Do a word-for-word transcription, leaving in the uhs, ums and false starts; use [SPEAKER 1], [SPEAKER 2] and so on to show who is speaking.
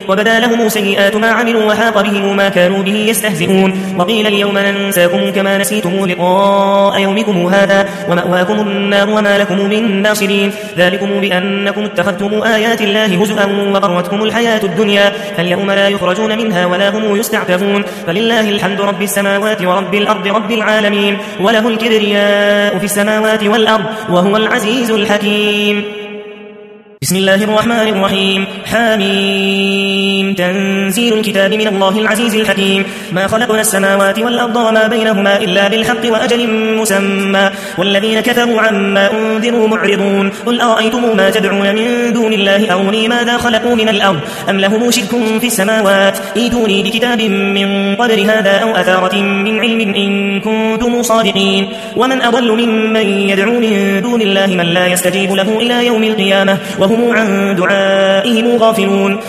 [SPEAKER 1] وبدا لهم سيئات ما عملوا وحاق بهم ما كانوا به يستهزئون وقيل اليوم ننساكم كما نسيتم لقاء يومكم هذا ومأواكم النار وما لكم من ناصرين ذلكم بأنكم اتخذتم آيات الله هزءا وغرتكم الحياة الدنيا فاليوم لا يخرجون منها ولا هم يستعتبون فلله الحمد رب السماوات ورب الأرض رب العالمين وله الكبرياء في السماوات والأرض وهو العزيز الحكيم. بسم الله الرحمن الرحيم حاميم تنزيل الكتاب من الله العزيز الحكيم ما خلقنا السماوات والأرض وما بينهما إلا بالحق وأجل مسمى والذين كفروا عما أنذروا معرضون قل أرأيتم ما تدعون من دون الله أروني ماذا خلقوا من الأرض أم لهم شرك في السماوات ائتوني بكتاب من قبل هذا أو أثارة من علم إن كنتم صادقين ومن أضل ممن يدعو من دون الله من لا يستجيب له إلى يوم القيامة وهم عن دعائهم غافلون